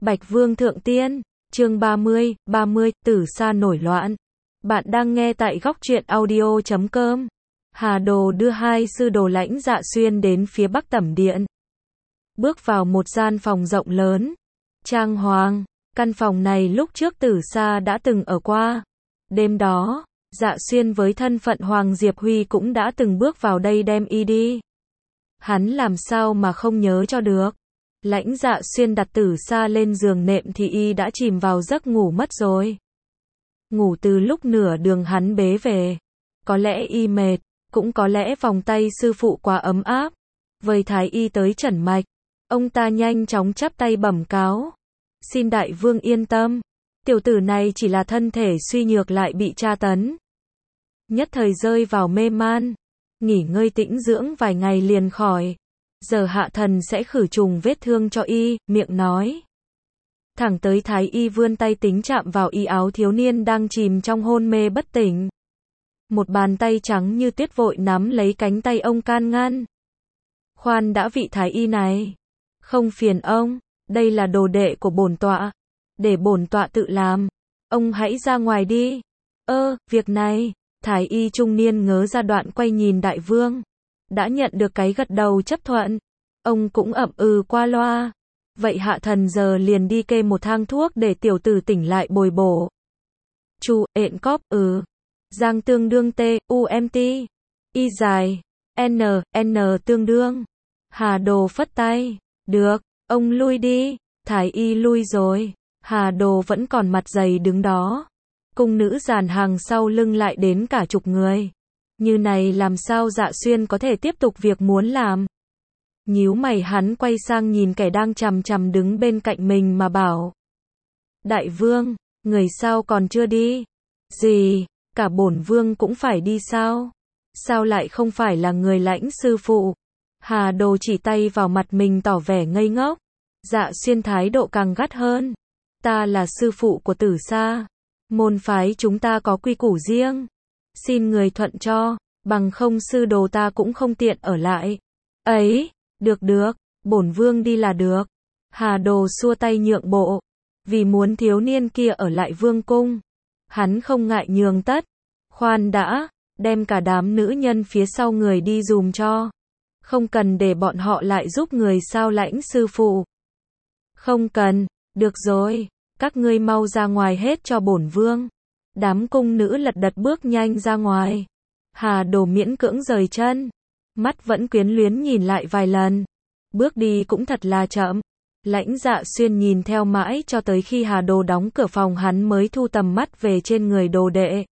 Bạch Vương Thượng Tiên, chương 30, Tử Sa nổi loạn. Bạn đang nghe tại góc truyện audio.com. Hà Đồ đưa hai sư đồ Lãnh Dạ Xuyên đến phía Bắc Tẩm Điện. Bước vào một gian phòng rộng lớn, trang hoàng. Căn phòng này lúc trước Tử Sa đã từng ở qua. Đêm đó, Dạ Xuyên với thân phận Hoàng Diệp Huy cũng đã từng bước vào đây đem y đi. Hắn làm sao mà không nhớ cho được. Lãnh Dạ Xuyên đặt Tử Sa lên giường nệm thì y đã chìm vào giấc ngủ mất rồi. Ngủ từ lúc nửa đường hắn bế về. Có lẽ y mệt, cũng có lẽ vòng tay sư phụ quá ấm áp. Vây thái y tới trần mạch. Ông ta nhanh chóng chắp tay bẩm cáo. Xin đại vương yên tâm. Tiểu tử này chỉ là thân thể suy nhược lại bị tra tấn. Nhất thời rơi vào mê man. Nghỉ ngơi tĩnh dưỡng vài ngày liền khỏi. Giờ hạ thần sẽ khử trùng vết thương cho y, miệng nói. Thẳng tới thái y vươn tay tính chạm vào y áo thiếu niên đang chìm trong hôn mê bất tỉnh. Một bàn tay trắng như tuyết vội nắm lấy cánh tay ông can ngăn. Khoan đã, vị thái y này. Không phiền ông, đây là đồ đệ của bổn tọa. Để bổn tọa tự làm. Ông hãy ra ngoài đi. Việc này, thái y trung niên ngớ ra đoạn quay nhìn đại vương. Đã nhận được cái gật đầu chấp thuận. Ông cũng ậm ừ qua loa. Vậy hạ thần giờ liền đi kê một thang thuốc để tiểu tử tỉnh lại bồi bổ. Chu, ện cóp, Giang tương đương T, UMT. Y dài. N tương đương. Hà Đồ phất tay. Được, ông lui đi. Thái y lui rồi. Hà Đồ vẫn còn mặt dày đứng đó. Cung nữ dàn hàng sau lưng lại đến cả chục người. Như này làm sao Dạ Xuyên có thể tiếp tục việc muốn làm. Nhíu mày hắn quay sang nhìn kẻ đang chằm chằm đứng bên cạnh mình mà bảo. Đại vương, người sao còn chưa đi? Gì, cả bổn vương cũng phải đi sao? Sao lại không phải là người Lãnh sư phụ? Hà Đồ chỉ tay vào mặt mình tỏ vẻ ngây ngốc. Dạ Xuyên thái độ càng gắt hơn. Ta là sư phụ của Tử Sa. Môn phái chúng ta có quy củ riêng. Xin người thuận cho, bằng không sư đồ ta cũng không tiện ở lại. Ấy, được, bổn vương đi là được. Hà Đồ xua tay nhượng bộ. Vì muốn thiếu niên kia ở lại vương cung. Hắn không ngại nhường tất. Khoan đã, đem cả đám nữ nhân phía sau người đi dùm cho. Không cần để bọn họ lại giúp người sao Lãnh sư phụ. Không cần, được rồi, các ngươi mau ra ngoài hết cho bổn vương. Đám cung nữ lật đật bước nhanh ra ngoài. Hà Đồ miễn cưỡng rời chân. Mắt vẫn quyến luyến nhìn lại vài lần. Bước đi cũng thật là chậm. Lãnh Dạ Xuyên nhìn theo mãi cho tới khi Hà Đồ đóng cửa phòng hắn mới thu tầm mắt về trên người đồ đệ.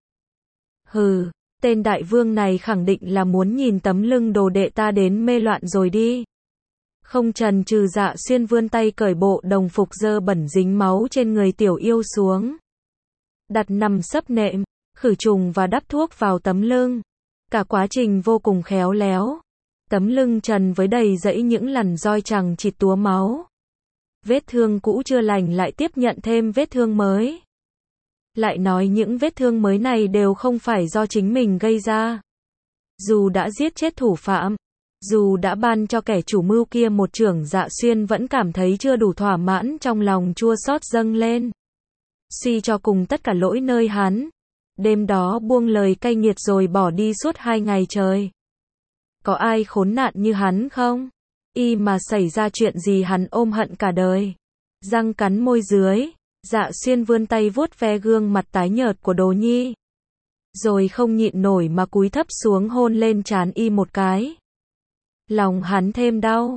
Hừ, tên đại vương này khẳng định là muốn nhìn tấm lưng đồ đệ ta đến mê loạn rồi đi. Không chần chừ Dạ Xuyên vươn tay cởi bộ đồng phục dơ bẩn dính máu trên người tiểu yêu xuống. Đặt nằm sấp nệm, khử trùng và đắp thuốc vào tấm lưng. Cả quá trình vô cùng khéo léo. Tấm lưng trần với đầy rẫy những lằn roi chằng chịt túa máu. Vết thương cũ chưa lành lại tiếp nhận thêm vết thương mới. Lại nói những vết thương mới này đều không phải do chính mình gây ra. Dù đã giết chết thủ phạm, dù đã ban cho kẻ chủ mưu kia một chưởng, Dạ Xuyên vẫn cảm thấy chưa đủ thỏa mãn, trong lòng chua xót dâng lên. Suy cho cùng tất cả lỗi nơi hắn. Đêm đó buông lời cay nghiệt rồi bỏ đi suốt 2 ngày trời. Có ai khốn nạn như hắn không? Y mà xảy ra chuyện gì hắn ôm hận cả đời. Răng cắn môi dưới, Dạ Xuyên vươn tay vuốt ve gương mặt tái nhợt của Đồ Nhi. Rồi không nhịn nổi mà cúi thấp xuống hôn lên trán y một cái. Lòng hắn thêm đau.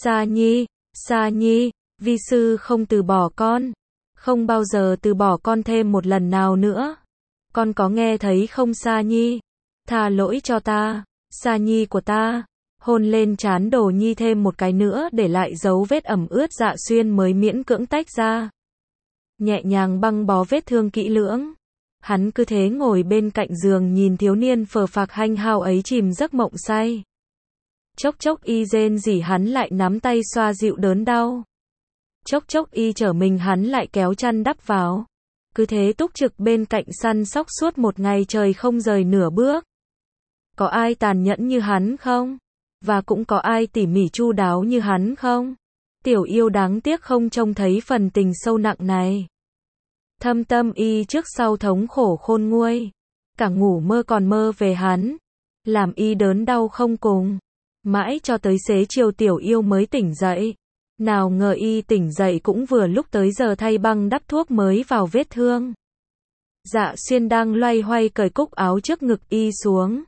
Sa Nhi, vi sư không từ bỏ con. Không bao giờ từ bỏ con thêm một lần nào nữa. Con có nghe thấy không Sa Nhi? Tha lỗi cho ta, Sa Nhi của ta. Hôn lên trán Đồ Nhi thêm một cái nữa để lại dấu vết ẩm ướt. Dạ Xuyên mới miễn cưỡng tách ra. Nhẹ nhàng băng bó vết thương kỹ lưỡng. Hắn cứ thế ngồi bên cạnh giường nhìn thiếu niên phờ phạc hanh hao ấy chìm giấc mộng say. Chốc chốc y rên rỉ hắn lại nắm tay xoa dịu đớn đau. Chốc chốc y trở mình hắn lại kéo chăn đắp vào. Cứ thế túc trực bên cạnh săn sóc suốt một ngày trời không rời nửa bước. Có ai tàn nhẫn như hắn không? Và cũng có ai tỉ mỉ chu đáo như hắn không? Tiểu yêu đáng tiếc không trông thấy phần tình sâu nặng này. Thâm tâm y trước sau thống khổ khôn nguôi. Cả ngủ mơ còn mơ về hắn. Làm y đớn đau không cùng. Mãi cho tới xế chiều tiểu yêu mới tỉnh dậy. Nào ngờ y tỉnh dậy cũng vừa lúc tới giờ thay băng đắp thuốc mới vào vết thương. Dạ Xuyên đang loay hoay cởi cúc áo trước ngực y xuống.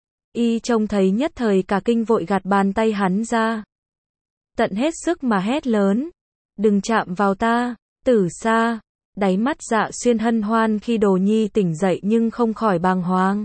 Y trông thấy nhất thời cả kinh vội gạt bàn tay hắn ra. Tận hết sức mà hét lớn. Đừng chạm vào ta, Tử Sa. Đáy mắt Dạ Xuyên hân hoan khi Đồ Nhi tỉnh dậy nhưng không khỏi bàng hoàng.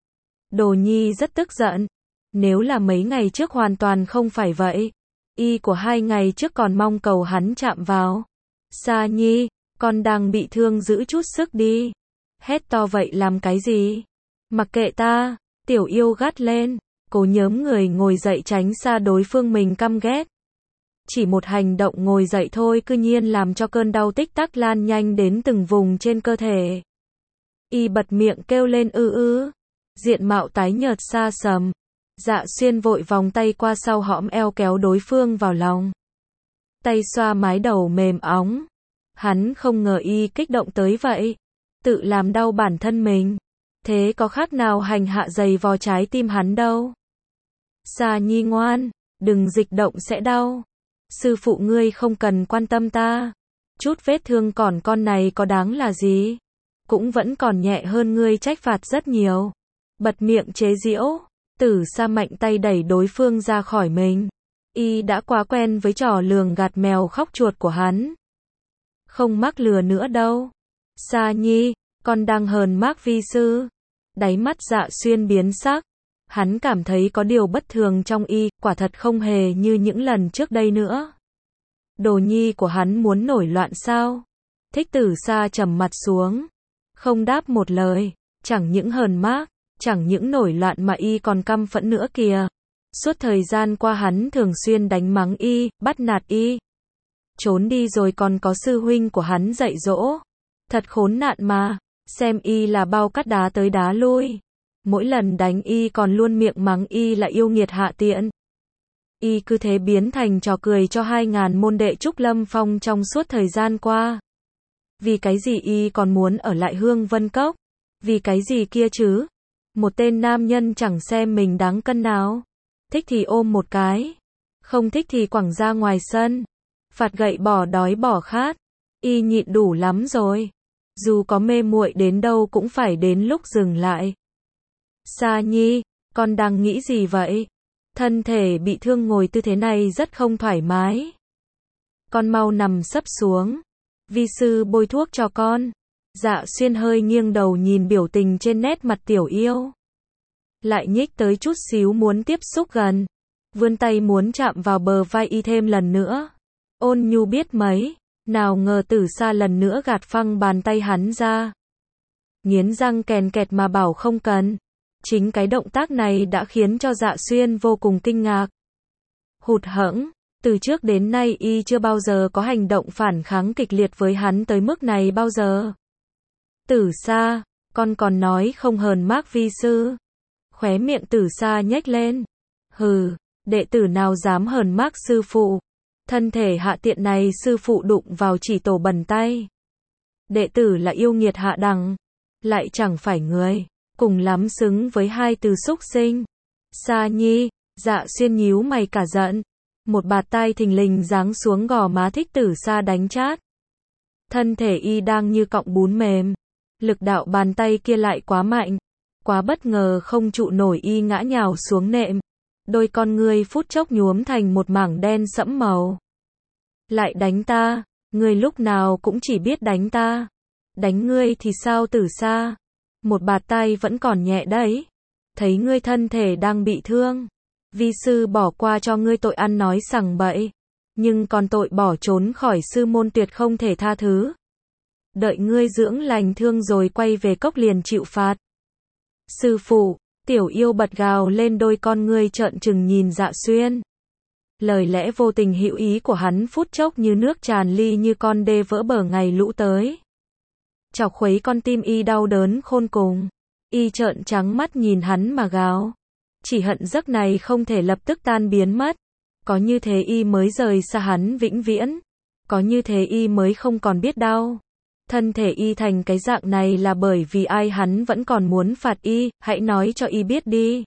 Đồ Nhi rất tức giận. Nếu là mấy ngày trước hoàn toàn không phải vậy. Y của 2 ngày trước còn mong cầu hắn chạm vào. Sa Nhi, con đang bị thương giữ chút sức đi. Hét to vậy làm cái gì? Mặc kệ ta, tiểu yêu gắt lên. Cố nhớm người ngồi dậy tránh xa đối phương mình căm ghét. Chỉ một hành động ngồi dậy thôi cư nhiên làm cho cơn đau tích tắc lan nhanh đến từng vùng trên cơ thể. Y bật miệng kêu lên ư. Diện mạo tái nhợt xa sầm. Dạ Xuyên vội vòng tay qua sau hõm eo kéo đối phương vào lòng. Tay xoa mái đầu mềm óng. Hắn không ngờ y kích động tới vậy. Tự làm đau bản thân mình. Thế có khác nào hành hạ giày vò trái tim hắn đâu. Sa Nhi ngoan, đừng dịch động sẽ đau. Sư phụ ngươi không cần quan tâm ta. Chút vết thương còn con này có đáng là gì. Cũng vẫn còn nhẹ hơn ngươi trách phạt rất nhiều. Bật miệng chế giễu. Tử Sa mạnh tay đẩy đối phương ra khỏi mình. Y đã quá quen với trò lường gạt mèo khóc chuột của hắn. Không mắc lừa nữa đâu. Sa Nhi, con đang hờn mác vi sư. Đáy mắt Dạ Xuyên biến sắc. Hắn cảm thấy có điều bất thường trong y, quả thật không hề như những lần trước đây nữa. Đồ nhi của hắn muốn nổi loạn sao? Thích Tử Sa trầm mặt xuống. Không đáp một lời, chẳng những hờn mác, chẳng những nổi loạn mà y còn căm phẫn nữa kìa. Suốt thời gian qua hắn thường xuyên đánh mắng y, bắt nạt y. Trốn đi rồi còn có sư huynh của hắn dạy dỗ. Thật khốn nạn mà, xem y là bao cắt đá tới đá lui. Mỗi lần đánh y còn luôn miệng mắng y là yêu nghiệt hạ tiện. Y cứ thế biến thành trò cười cho 2.000 môn đệ Trúc Lâm Phong trong suốt thời gian qua. Vì cái gì y còn muốn ở lại Hương Vân Cốc? Vì cái gì kia chứ? Một tên nam nhân chẳng xem mình đáng cân nào. Thích thì ôm một cái. Không thích thì quẳng ra ngoài sân. Phạt gậy bỏ đói bỏ khát. Y nhịn đủ lắm rồi. Dù có mê muội đến đâu cũng phải đến lúc dừng lại. Sa Nhi, con đang nghĩ gì vậy? Thân thể bị thương ngồi tư thế này rất không thoải mái. Con mau nằm sấp xuống. Vi sư bôi thuốc cho con. Dạ Xuyên hơi nghiêng đầu nhìn biểu tình trên nét mặt tiểu yêu. Lại nhích tới chút xíu muốn tiếp xúc gần. Vươn tay muốn chạm vào bờ vai y thêm lần nữa. Ôn nhu biết mấy. Nào ngờ Tử Sa lần nữa gạt phăng bàn tay hắn ra. Nghiến răng kèn kẹt mà bảo không cần. Chính cái động tác này đã khiến cho Dạ Xuyên vô cùng kinh ngạc. Hụt hẫng, từ trước đến nay y chưa bao giờ có hành động phản kháng kịch liệt với hắn tới mức này bao giờ. Tử Sa, con còn nói không hờn mác vi sư. Khóe miệng Tử Sa nhếch lên. Hừ, đệ tử nào dám hờn mác sư phụ. Thân thể hạ tiện này sư phụ đụng vào chỉ tổ bẩn tay. Đệ tử là yêu nghiệt hạ đẳng, lại chẳng phải người. Cùng lắm xứng với 2 từ xúc sinh. Sa Nhi, Dạ Xuyên nhíu mày cả giận. Một bạt tai thình lình giáng xuống gò má Thích Tử Sa đánh chát. Thân thể y đang như cọng bún mềm. Lực đạo bàn tay kia lại quá mạnh. Quá bất ngờ không trụ nổi y ngã nhào xuống nệm. Đôi con ngươi phút chốc nhuốm thành một mảng đen sẫm màu. Lại đánh ta, ngươi lúc nào cũng chỉ biết đánh ta. Đánh ngươi thì sao Tử Sa? Một bạt tay vẫn còn nhẹ đấy. Thấy ngươi thân thể đang bị thương. Vi sư bỏ qua cho ngươi tội ăn nói sằng bậy. Nhưng còn tội bỏ trốn khỏi sư môn tuyệt không thể tha thứ. Đợi ngươi dưỡng lành thương rồi quay về cốc liền chịu phạt. Sư phụ, tiểu yêu bật gào lên đôi con ngươi trợn trừng nhìn Dạ Xuyên. Lời lẽ vô tình hữu ý của hắn phút chốc như nước tràn ly như con đê vỡ bờ ngày lũ tới. Chọc khuấy con tim y đau đớn khôn cùng. Y trợn trắng mắt nhìn hắn mà gào. Chỉ hận giấc này không thể lập tức tan biến mất. Có như thế y mới rời xa hắn vĩnh viễn. Có như thế y mới không còn biết đau. Thân thể y thành cái dạng này là bởi vì ai hắn vẫn còn muốn phạt y, hãy nói cho y biết đi.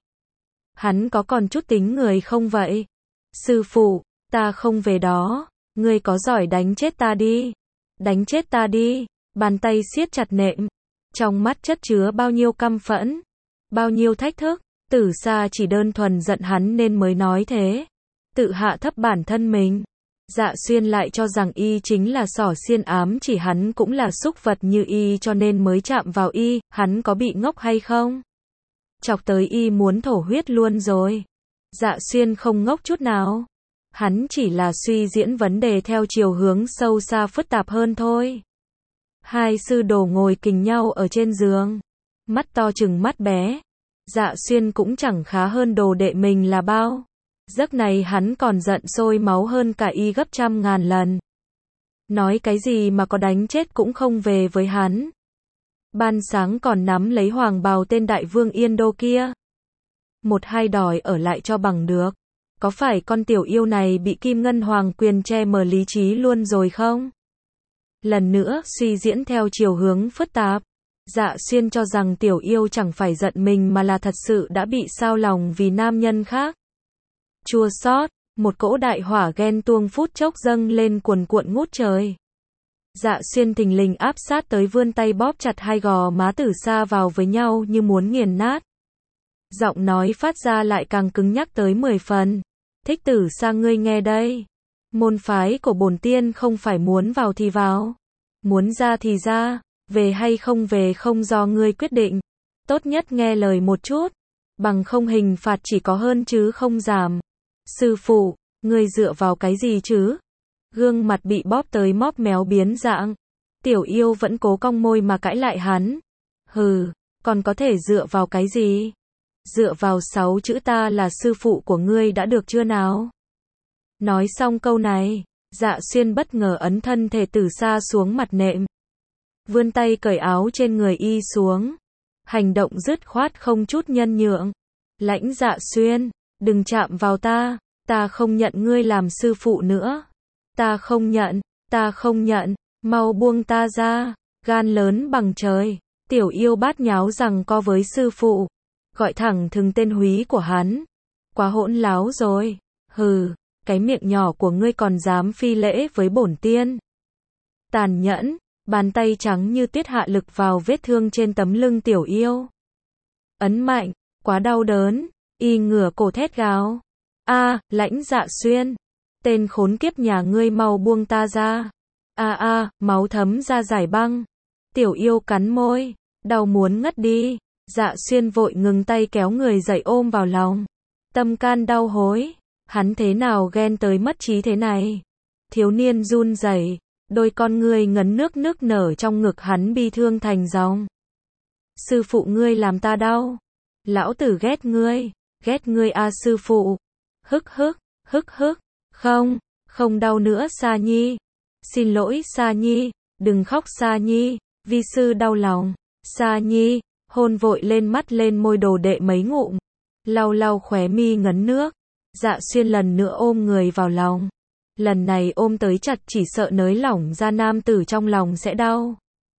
Hắn có còn chút tính người không vậy? Sư phụ, ta không về đó. Ngươi có giỏi đánh chết ta đi. Đánh chết ta đi. Bàn tay siết chặt nệm. Trong mắt chất chứa bao nhiêu căm phẫn. Bao nhiêu thách thức. Tử Sa chỉ đơn thuần giận hắn nên mới nói thế. Tự hạ thấp bản thân mình. Dạ Xuyên lại cho rằng y chính là xỏ xiên ám chỉ hắn cũng là súc vật như y cho nên mới chạm vào y, hắn có bị ngốc hay không? Chọc tới y muốn thổ huyết luôn rồi. Dạ Xuyên không ngốc chút nào. Hắn chỉ là suy diễn vấn đề theo chiều hướng sâu xa phức tạp hơn thôi. Hai sư đồ ngồi kình nhau ở trên giường. Mắt to chừng mắt bé. Dạ Xuyên cũng chẳng khá hơn đồ đệ mình là bao. Giấc này hắn còn giận sôi máu hơn cả y gấp trăm ngàn lần. Nói cái gì mà có đánh chết cũng không về với hắn. Ban sáng còn nắm lấy hoàng bào tên đại vương Yên Đô kia. Một hai đòi ở lại cho bằng được. Có phải con tiểu yêu này bị Kim Ngân Hoàng quyền che mờ lý trí luôn rồi không? Lần nữa suy diễn theo chiều hướng phức tạp. Dạ Xuyên cho rằng tiểu yêu chẳng phải giận mình mà là thật sự đã bị sao lòng vì nam nhân khác. Chua xót, một cỗ đại hỏa ghen tuông phút chốc dâng lên cuồn cuộn ngút trời. Dạ Xuyên thình lình áp sát tới vươn tay bóp chặt hai gò má Tử Sa vào với nhau như muốn nghiền nát. Giọng nói phát ra lại càng cứng nhắc tới 10 phần. Thích Tử Sa ngươi nghe đây. Môn phái của bổn tiên không phải muốn vào thì vào. Muốn ra thì ra. Về hay không về không do ngươi quyết định. Tốt nhất nghe lời một chút. Bằng không hình phạt chỉ có hơn chứ không giảm. Sư phụ, ngươi dựa vào cái gì chứ? Gương mặt bị bóp tới móp méo biến dạng. Tiểu yêu vẫn cố cong môi mà cãi lại hắn. Hừ, còn có thể dựa vào cái gì? Dựa vào 6 chữ ta là sư phụ của ngươi đã được chưa nào? Nói xong câu này, Dạ Xuyên bất ngờ ấn thân thể Tử Sa xuống mặt nệm. Vươn tay cởi áo trên người y xuống. Hành động dứt khoát không chút nhân nhượng. Lãnh Dạ Xuyên, đừng chạm vào ta không nhận ngươi làm sư phụ nữa. Ta không nhận, mau buông ta ra. Gan lớn bằng trời. Tiểu yêu bát nháo rằng co với sư phụ. Gọi thẳng thừng tên húy của hắn. Quá hỗn láo rồi. Hừ, cái miệng nhỏ của ngươi còn dám phi lễ với bổn tiên. Tàn nhẫn, bàn tay trắng như tuyết hạ lực vào vết thương trên tấm lưng tiểu yêu. Ấn mạnh, quá đau đớn, y ngửa cổ thét gào. Lãnh Dạ Xuyên, tên khốn kiếp nhà ngươi mau buông ta ra. Máu thấm ra giải băng. Tiểu yêu cắn môi, đau muốn ngất đi. Dạ Xuyên vội ngừng tay kéo người dậy ôm vào lòng. Tâm can đau hối, hắn thế nào ghen tới mất trí thế này. Thiếu niên run rẩy, đôi con ngươi ngấn nước nở trong ngực hắn bi thương thành dòng. Sư phụ ngươi làm ta đau. Lão tử ghét ngươi sư phụ. Hức hức, không đau nữa Sa Nhi. Xin lỗi Sa Nhi, đừng khóc Sa Nhi, vi sư đau lòng. Sa Nhi, hôn vội lên mắt lên môi đồ đệ mấy ngụm. Lau khóe mi ngấn nước. Dạ Xuyên lần nữa ôm người vào lòng. Lần này ôm tới chặt chỉ sợ nới lỏng ra nam tử trong lòng sẽ đau.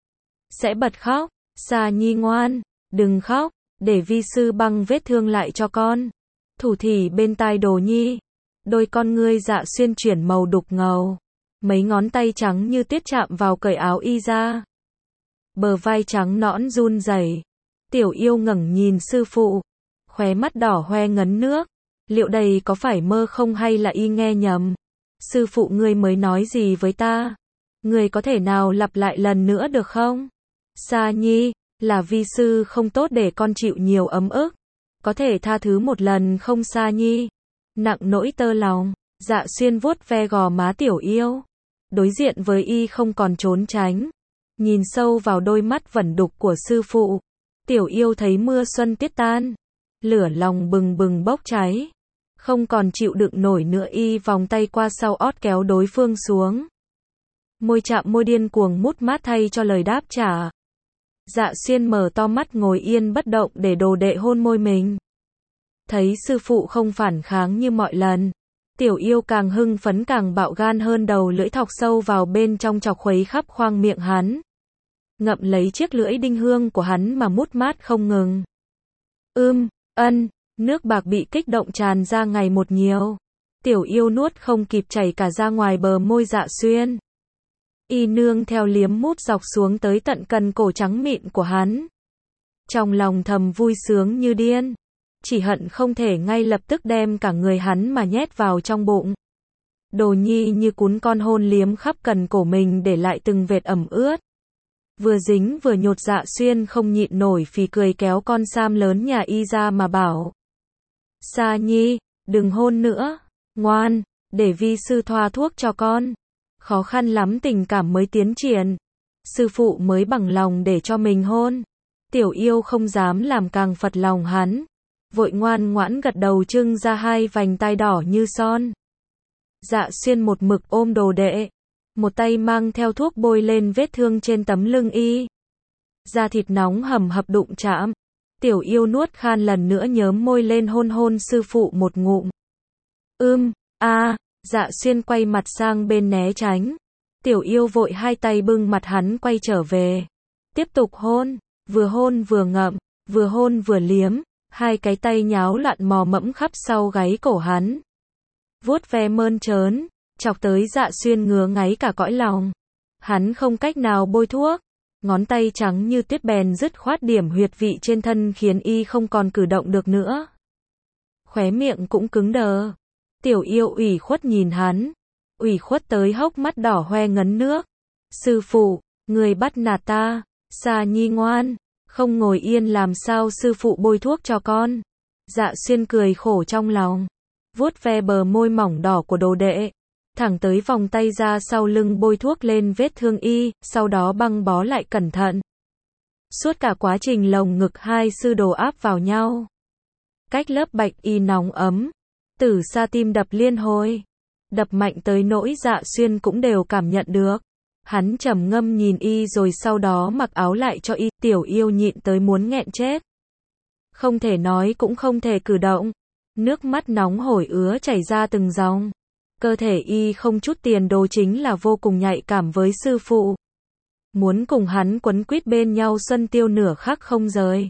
Sẽ bật khóc. Sa Nhi ngoan, đừng khóc, để vi sư băng vết thương lại cho con. Thủ thỉ bên tai Đồ Nhi. Đôi con ngươi Dạ Xuyên chuyển màu đục ngầu. Mấy ngón tay trắng như tuyết chạm vào cởi áo y ra. Bờ vai trắng nõn run rẩy. Tiểu yêu ngẩng nhìn sư phụ. Khóe mắt đỏ hoe ngấn nước. Liệu đây có phải mơ không hay là y nghe nhầm? Sư phụ ngươi mới nói gì với ta? Ngươi có thể nào lặp lại lần nữa được không? Sa Nhi, là vi sư không tốt để con chịu nhiều ấm ức. Có thể tha thứ một lần không Sa Nhi? Nặng nỗi tơ lòng, Dạ Xuyên vuốt ve gò má tiểu yêu. Đối diện với y không còn trốn tránh. Nhìn sâu vào đôi mắt vẩn đục của sư phụ. Tiểu yêu thấy mưa xuân tiết tan. Lửa lòng bừng bừng bốc cháy. Không còn chịu đựng nổi nữa y vòng tay qua sau ót kéo đối phương xuống. Môi chạm môi điên cuồng mút mát thay cho lời đáp trả. Dạ Xuyên mở to mắt ngồi yên bất động để đồ đệ hôn môi mình. Thấy sư phụ không phản kháng như mọi lần. Tiểu yêu càng hưng phấn càng bạo gan hơn, đầu lưỡi thọc sâu vào bên trong chọc khuấy khắp khoang miệng hắn. Ngậm lấy chiếc lưỡi đinh hương của hắn mà mút mát không ngừng. Nước bạc bị kích động tràn ra ngày một nhiều. Tiểu yêu nuốt không kịp chảy cả ra ngoài bờ môi Dạ Xuyên. Y nương theo liếm mút dọc xuống tới tận cần cổ trắng mịn của hắn. Trong lòng thầm vui sướng như điên. Chỉ hận không thể ngay lập tức đem cả người hắn mà nhét vào trong bụng. Đồ nhi như cún con hôn liếm khắp cần cổ mình để lại từng vệt ẩm ướt. Vừa dính vừa nhột Dạ Xuyên không nhịn nổi phì cười kéo con Sam lớn nhà y ra mà bảo. Sa nhi, đừng hôn nữa, ngoan, để vi sư thoa thuốc cho con. Khó khăn lắm tình cảm mới tiến triển. Sư phụ mới bằng lòng để cho mình hôn. Tiểu yêu không dám làm càng phật lòng hắn. Vội ngoan ngoãn gật đầu trưng ra hai vành tai đỏ như son. Dạ Xuyên một mực ôm đồ đệ. Một tay mang theo thuốc bôi lên vết thương trên tấm lưng y. Da thịt nóng hầm hập đụng chạm. Tiểu yêu nuốt khan lần nữa nhớm môi lên hôn hôn sư phụ một ngụm. Dạ Xuyên quay mặt sang bên né tránh. Tiểu yêu vội hai tay bưng mặt hắn quay trở về. Tiếp tục hôn vừa ngậm, vừa hôn vừa liếm. Hai cái tay nháo loạn mò mẫm khắp sau gáy cổ hắn. Vuốt ve mơn trớn, chọc tới Dạ Xuyên ngứa ngáy cả cõi lòng. Hắn không cách nào bôi thuốc. Ngón tay trắng như tuyết bèn dứt khoát điểm huyệt vị trên thân khiến y không còn cử động được nữa. Khóe miệng cũng cứng đờ. Tiểu yêu ủy khuất nhìn hắn. Ủy khuất tới hốc mắt đỏ hoe ngấn nước. Sư phụ, người bắt nạt ta. Sa nhi ngoan. Không ngồi yên làm sao sư phụ bôi thuốc cho con. Dạ Xuyên cười khổ trong lòng. Vuốt ve bờ môi mỏng đỏ của đồ đệ. Thẳng tới vòng tay ra sau lưng bôi thuốc lên vết thương y, sau đó băng bó lại cẩn thận. Suốt cả quá trình lồng ngực hai sư đồ áp vào nhau. Cách lớp bạch y nóng ấm. Từ xa tim đập liên hồi. Đập mạnh tới nỗi Dạ Xuyên cũng đều cảm nhận được. Hắn trầm ngâm nhìn y rồi sau đó mặc áo lại cho y. Tiểu yêu nhịn tới muốn nghẹn chết. Không thể nói cũng không thể cử động. Nước mắt nóng hổi ứa chảy ra từng dòng. Cơ thể y không chút tiền đồ chính là vô cùng nhạy cảm với sư phụ. Muốn cùng hắn quấn quýt bên nhau xuân tiêu nửa khắc không rời.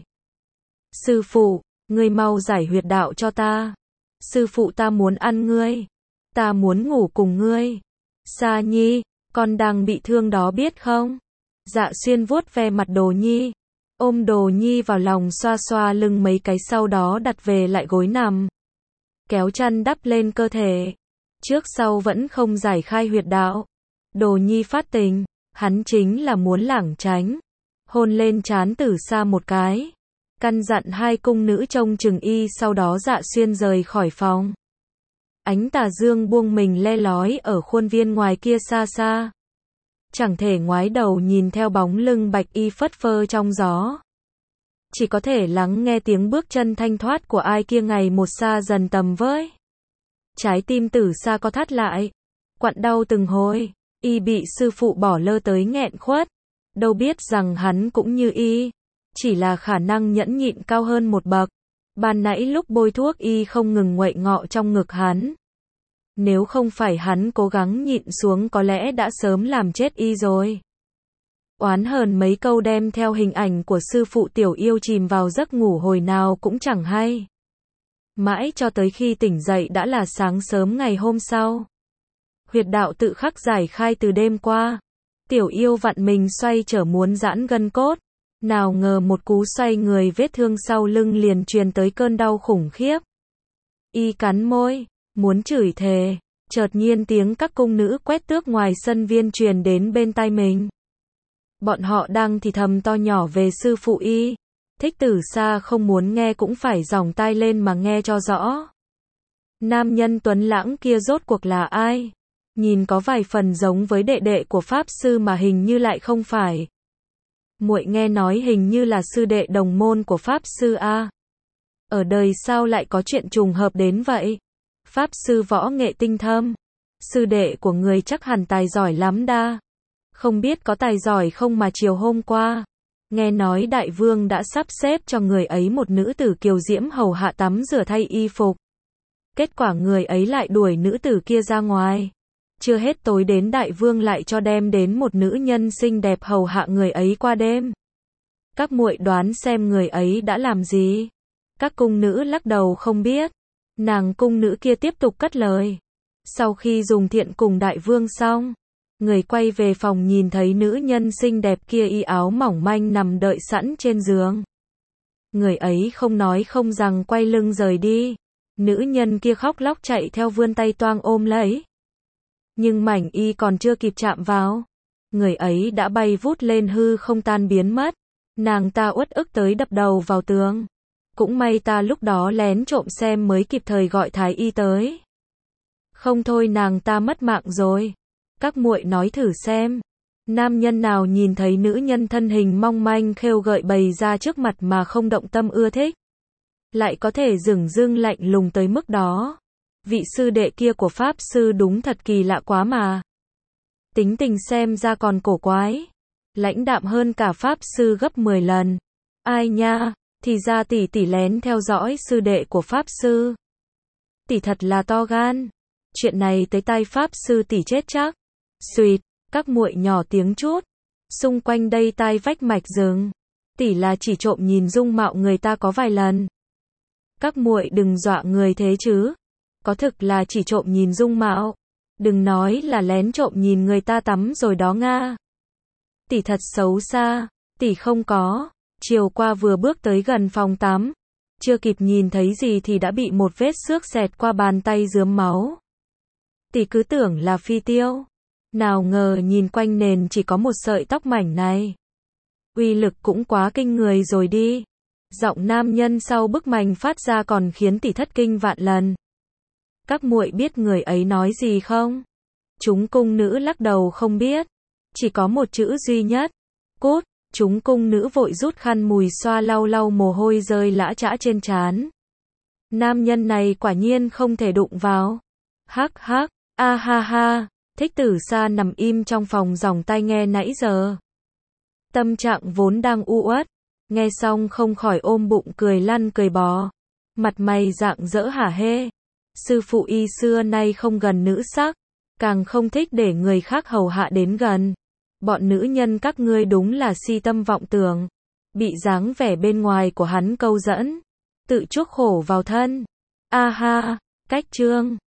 Sư phụ, ngươi mau giải huyệt đạo cho ta. Sư phụ ta muốn ăn ngươi. Ta muốn ngủ cùng ngươi. Sa nhi, con đang bị thương đó biết không? Dạ Xuyên vuốt ve mặt đồ nhi. Ôm đồ nhi vào lòng xoa xoa lưng mấy cái sau đó đặt về lại gối nằm. Kéo chăn đắp lên cơ thể. Trước sau vẫn không giải khai huyệt đạo. Đồ nhi phát tình. Hắn chính là muốn lảng tránh. Hôn lên trán Tử Sa một cái. Căn dặn hai cung nữ trông chừng y sau đó Dạ Xuyên rời khỏi phòng. Ánh tà dương buông mình le lói ở khuôn viên ngoài kia xa xa. Chẳng thể ngoái đầu nhìn theo bóng lưng bạch y phất phơ trong gió. Chỉ có thể lắng nghe tiếng bước chân thanh thoát của ai kia ngày một xa dần tầm với. Trái tim Tử Sa có thắt lại. Quặn đau từng hồi. Y bị sư phụ bỏ lơ tới nghẹn khuất. Đâu biết rằng hắn cũng như y. Chỉ là khả năng nhẫn nhịn cao hơn một bậc. Ban nãy lúc bôi thuốc y không ngừng nguậy ngọ trong ngực hắn. Nếu không phải hắn cố gắng nhịn xuống có lẽ đã sớm làm chết y rồi. Oán hờn mấy câu đem theo hình ảnh của sư phụ tiểu yêu chìm vào giấc ngủ hồi nào cũng chẳng hay. Mãi cho tới khi tỉnh dậy đã là sáng sớm ngày hôm sau. Huyệt đạo tự khắc giải khai từ đêm qua. Tiểu yêu vặn mình xoay trở muốn giãn gân cốt. Nào ngờ một cú xoay người vết thương sau lưng liền truyền tới cơn đau khủng khiếp. Y cắn môi, muốn chửi thề. Chợt nhiên tiếng các cung nữ quét tước ngoài sân viên truyền đến bên tai mình. Bọn họ đang thì thầm to nhỏ về sư phụ y. Thích Tử Sa không muốn nghe cũng phải dòng tai lên mà nghe cho rõ. Nam nhân tuấn lãng kia rốt cuộc là ai? Nhìn có vài phần giống với đệ đệ của Pháp Sư mà hình như lại không phải. Muội nghe nói hình như là sư đệ đồng môn của Pháp Sư a. Ở đời sao lại có chuyện trùng hợp đến vậy? Pháp Sư võ nghệ tinh thâm. Sư đệ của người chắc hẳn tài giỏi lắm đa. Không biết có tài giỏi không mà chiều hôm qua. Nghe nói đại vương đã sắp xếp cho người ấy một nữ tử kiều diễm hầu hạ tắm rửa thay y phục. Kết quả người ấy lại đuổi nữ tử kia ra ngoài. Chưa hết tối đến đại vương lại cho đem đến một nữ nhân xinh đẹp hầu hạ người ấy qua đêm. Các muội đoán xem người ấy đã làm gì? Các cung nữ lắc đầu không biết. Nàng cung nữ kia tiếp tục cất lời. Sau khi dùng thiện cùng đại vương xong, người quay về phòng nhìn thấy nữ nhân xinh đẹp kia y áo mỏng manh nằm đợi sẵn trên giường. Người ấy không nói không rằng quay lưng rời đi. Nữ nhân kia khóc lóc chạy theo vươn tay toang ôm lấy. Nhưng mảnh y còn chưa kịp chạm vào, người ấy đã bay vút lên hư không tan biến mất. Nàng ta uất ức tới đập đầu vào tường. Cũng may ta lúc đó lén trộm xem mới kịp thời gọi thái y tới. Không thôi nàng ta mất mạng rồi. Các muội nói thử xem, nam nhân nào nhìn thấy nữ nhân thân hình mong manh khêu gợi bày ra trước mặt mà không động tâm ưa thích, lại có thể dửng dưng lạnh lùng tới mức đó. Vị sư đệ kia của pháp sư đúng thật kỳ lạ quá mà. Tính tình xem ra còn cổ quái, lãnh đạm hơn cả pháp sư gấp 10 lần. Ai nha, thì ra tỷ tỷ lén theo dõi sư đệ của pháp sư. Tỷ thật là to gan. Chuyện này tới tai pháp sư tỷ chết chắc. Xuyệt, các muội nhỏ tiếng chút. Xung quanh đây tai vách mạch rừng. Tỷ là chỉ trộm nhìn dung mạo người ta có vài lần. Các muội đừng dọa người thế chứ. Có thực là chỉ trộm nhìn dung mạo. Đừng nói là lén trộm nhìn người ta tắm rồi đó nga. Tỷ thật xấu xa. Tỷ không có. Chiều qua vừa bước tới gần phòng tắm, chưa kịp nhìn thấy gì thì đã bị một vết xước xẹt qua bàn tay rướm máu. Tỷ cứ tưởng là phi tiêu. Nào ngờ nhìn quanh nền chỉ có một sợi tóc mảnh này. Uy lực cũng quá kinh người rồi đi. Giọng nam nhân sau bức mành phát ra còn khiến tỷ thất kinh vạn lần. Các muội biết người ấy nói gì không? Chúng cung nữ lắc đầu không biết. Chỉ có một chữ duy nhất. Cút. Chúng cung nữ vội rút khăn mùi xoa lau lau mồ hôi rơi lã chã trên trán. Nam nhân này quả nhiên không thể đụng vào. Hắc hắc, a ha ha. Thích Tử Sa nằm im trong phòng dòng tai nghe nãy giờ. Tâm trạng vốn đang u uất, nghe xong không khỏi ôm bụng cười lăn cười bò. Mặt mày rạng rỡ hả hê. Sư phụ y xưa nay không gần nữ sắc, càng không thích để người khác hầu hạ đến gần. Bọn nữ nhân các ngươi đúng là si tâm vọng tưởng. Bị dáng vẻ bên ngoài của hắn câu dẫn, tự chuốc khổ vào thân. A ha, cách chương